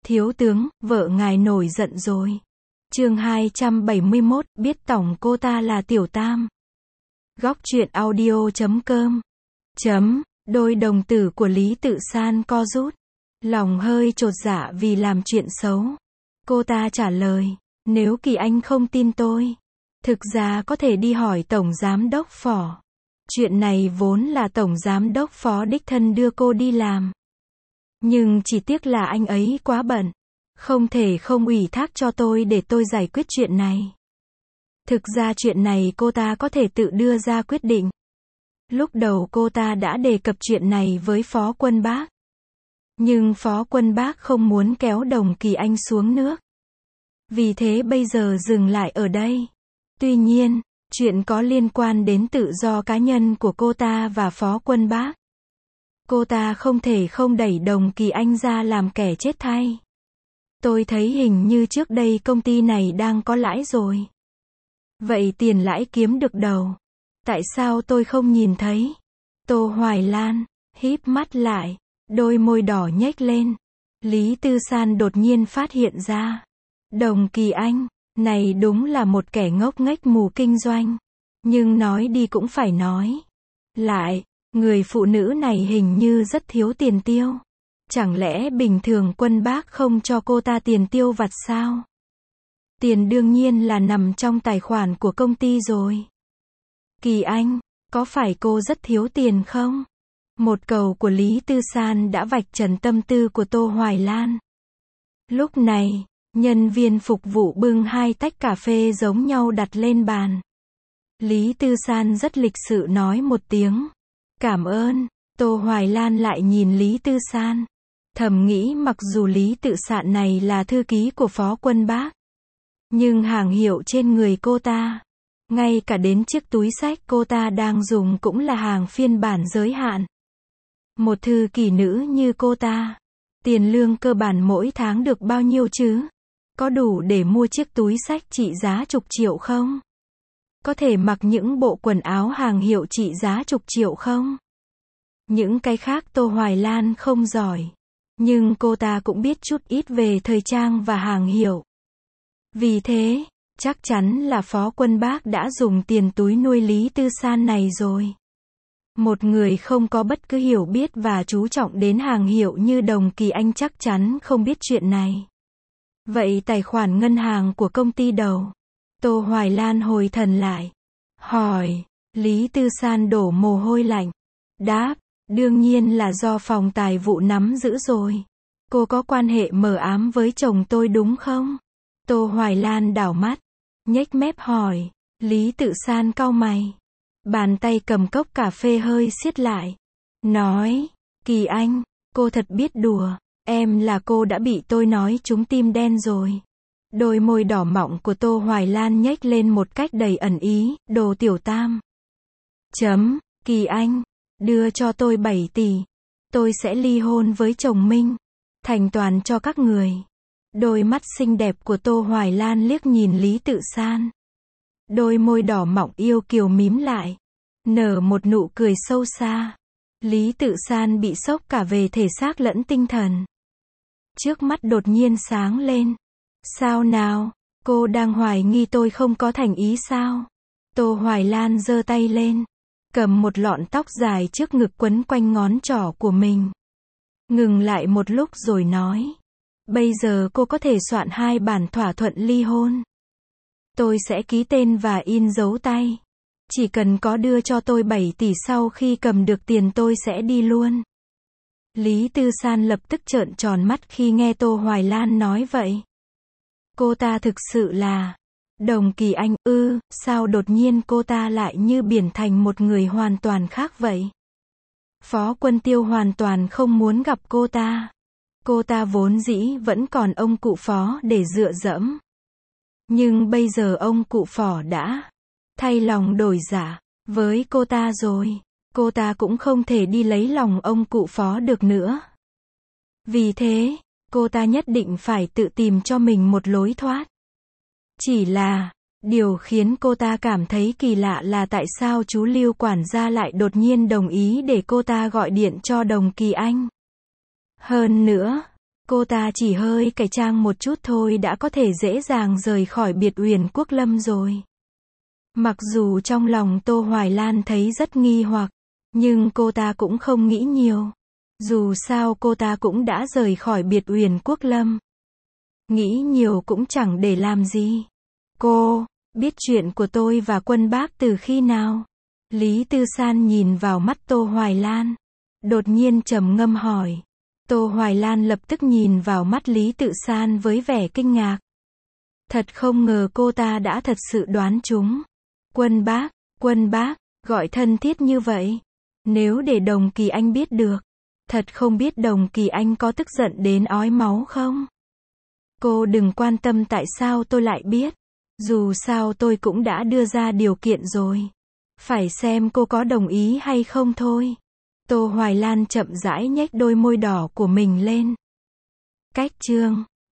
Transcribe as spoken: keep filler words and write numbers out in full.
Thiếu tướng, vợ ngài nổi giận rồi. Chương hai trăm bảy mươi mốt, biết tổng cô ta là Tiểu Tam. Góc truyện audio chấm com. Chấm, đôi đồng tử của Lý Tự San co rút. Lòng hơi chột dạ vì làm chuyện xấu. Cô ta trả lời, nếu Kỳ Anh không tin tôi, thực ra có thể đi hỏi Tổng Giám đốc Phó. Chuyện này vốn là Tổng Giám đốc Phó đích thân đưa cô đi làm. Nhưng chỉ tiếc là anh ấy quá bận. Không thể không ủy thác cho tôi để tôi giải quyết chuyện này. Thực ra chuyện này cô ta có thể tự đưa ra quyết định. Lúc đầu cô ta đã đề cập chuyện này với Phó Quân Bác. Nhưng Phó Quân Bác không muốn kéo Đồng Kỳ Anh xuống nước. Vì thế bây giờ dừng lại ở đây. Tuy nhiên, chuyện có liên quan đến tự do cá nhân của cô ta và Phó Quân Bác. Cô ta không thể không đẩy Đồng Kỳ Anh ra làm kẻ chết thay. Tôi thấy hình như trước đây công ty này đang có lãi rồi. Vậy tiền lãi kiếm được đâu? Tại sao tôi không nhìn thấy? Tô Hoài Lan híp mắt lại, đôi môi đỏ nhếch lên. Lý Tư San đột nhiên phát hiện ra, Đồng Kỳ Anh này đúng là một kẻ ngốc nghếch mù kinh doanh. Nhưng nói đi cũng phải nói lại, người phụ nữ này hình như rất thiếu tiền tiêu. Chẳng lẽ bình thường Quân Bác không cho cô ta tiền tiêu vặt sao? Tiền đương nhiên là nằm trong tài khoản của công ty rồi. Kỳ Anh, có phải cô rất thiếu tiền không? Một câu của Lý Tư San đã vạch trần tâm tư của Tô Hoài Lan. Lúc này, nhân viên phục vụ bưng hai tách cà phê giống nhau đặt lên bàn. Lý Tư San rất lịch sự nói một tiếng. Cảm ơn. Tô Hoài Lan lại nhìn Lý Tư San. Thầm nghĩ mặc dù Lý Tự Sạn này là thư ký của Phó Quân Bác. Nhưng hàng hiệu trên người cô ta, ngay cả đến chiếc túi xách cô ta đang dùng cũng là hàng phiên bản giới hạn. Một thư ký nữ như cô ta, tiền lương cơ bản mỗi tháng được bao nhiêu chứ? Có đủ để mua chiếc túi xách trị giá chục triệu không? Có thể mặc những bộ quần áo hàng hiệu trị giá chục triệu không? Những cái khác Tô Hoài Lan không giỏi. Nhưng cô ta cũng biết chút ít về thời trang và hàng hiệu. Vì thế, chắc chắn là Phó Quân Bác đã dùng tiền túi nuôi Lý Tư San này rồi. Một người không có bất cứ hiểu biết và chú trọng đến hàng hiệu như Đồng Kỳ Anh chắc chắn không biết chuyện này. Vậy tài khoản ngân hàng của công ty đâu? Tô Hoài Lan hồi thần lại. Hỏi, Lý Tư San đổ mồ hôi lạnh. Đáp, đương nhiên là do phòng tài vụ nắm giữ rồi. Cô có quan hệ mờ ám với chồng tôi đúng không? Tô Hoài Lan đảo mắt, nhếch mép hỏi. Lý Tự San cau mày. Bàn tay cầm cốc cà phê hơi siết lại. Nói, Kỳ Anh, cô thật biết đùa. Em là cô đã bị tôi nói trúng tim đen rồi. Đôi môi đỏ mọng của Tô Hoài Lan nhếch lên một cách đầy ẩn ý. Đồ Tiểu Tam. Chấm, Kỳ Anh, đưa cho tôi bảy tỷ. Tôi sẽ ly hôn với chồng Minh. Thành toàn cho các người. Đôi mắt xinh đẹp của Tô Hoài Lan liếc nhìn Lý Tự San. Đôi môi đỏ mọng yêu kiều mím lại. Nở một nụ cười sâu xa. Lý Tự San bị sốc cả về thể xác lẫn tinh thần. Trước mắt đột nhiên sáng lên. Sao nào? Cô đang hoài nghi tôi không có thành ý sao? Tô Hoài Lan giơ tay lên. Cầm một lọn tóc dài trước ngực quấn quanh ngón trỏ của mình. Ngừng lại một lúc rồi nói. Bây giờ cô có thể soạn hai bản thỏa thuận ly hôn. Tôi sẽ ký tên và in dấu tay. Chỉ cần có đưa cho tôi bảy tỷ sau khi cầm được tiền tôi sẽ đi luôn. Lý Tư San lập tức trợn tròn mắt khi nghe Tô Hoài Lan nói vậy. Cô ta thực sự là Đồng Kỳ Anh ư, sao đột nhiên cô ta lại như biển thành một người hoàn toàn khác vậy? Phó Quân Tiêu hoàn toàn không muốn gặp cô ta. Cô ta vốn dĩ vẫn còn ông cụ Phó để dựa dẫm. Nhưng bây giờ ông cụ Phó đã thay lòng đổi dạ với cô ta rồi. Cô ta cũng không thể đi lấy lòng ông cụ Phó được nữa. Vì thế, cô ta nhất định phải tự tìm cho mình một lối thoát. Chỉ là, điều khiến cô ta cảm thấy kỳ lạ là tại sao chú Lưu quản gia lại đột nhiên đồng ý để cô ta gọi điện cho Đồng Kỳ Anh. Hơn nữa, Cô ta chỉ hơi cải trang một chút thôi đã có thể dễ dàng rời khỏi biệt uyển Quốc Lâm rồi. Mặc dù trong lòng Tô Hoài Lan thấy rất nghi hoặc, nhưng cô ta cũng không nghĩ nhiều. Dù sao cô ta cũng đã rời khỏi biệt uyển Quốc Lâm. Nghĩ nhiều cũng chẳng để làm gì. Cô, biết chuyện của tôi và Quân Bác từ khi nào? Lý Tư San nhìn vào mắt Tô Hoài Lan. Đột nhiên trầm ngâm hỏi. Tô Hoài Lan lập tức nhìn vào mắt Lý Tự San với vẻ kinh ngạc. Thật không ngờ cô ta đã thật sự đoán trúng. Quân Bác, Quân Bác, gọi thân thiết như vậy. Nếu để Đồng Kỳ Anh biết được, thật không biết Đồng Kỳ Anh có tức giận đến ói máu không? Cô đừng quan tâm tại sao tôi lại biết. Dù sao tôi cũng đã đưa ra điều kiện rồi. Phải xem cô có đồng ý hay không thôi. Tô Hoài Lan chậm rãi nhếch đôi môi đỏ của mình lên. Cách chương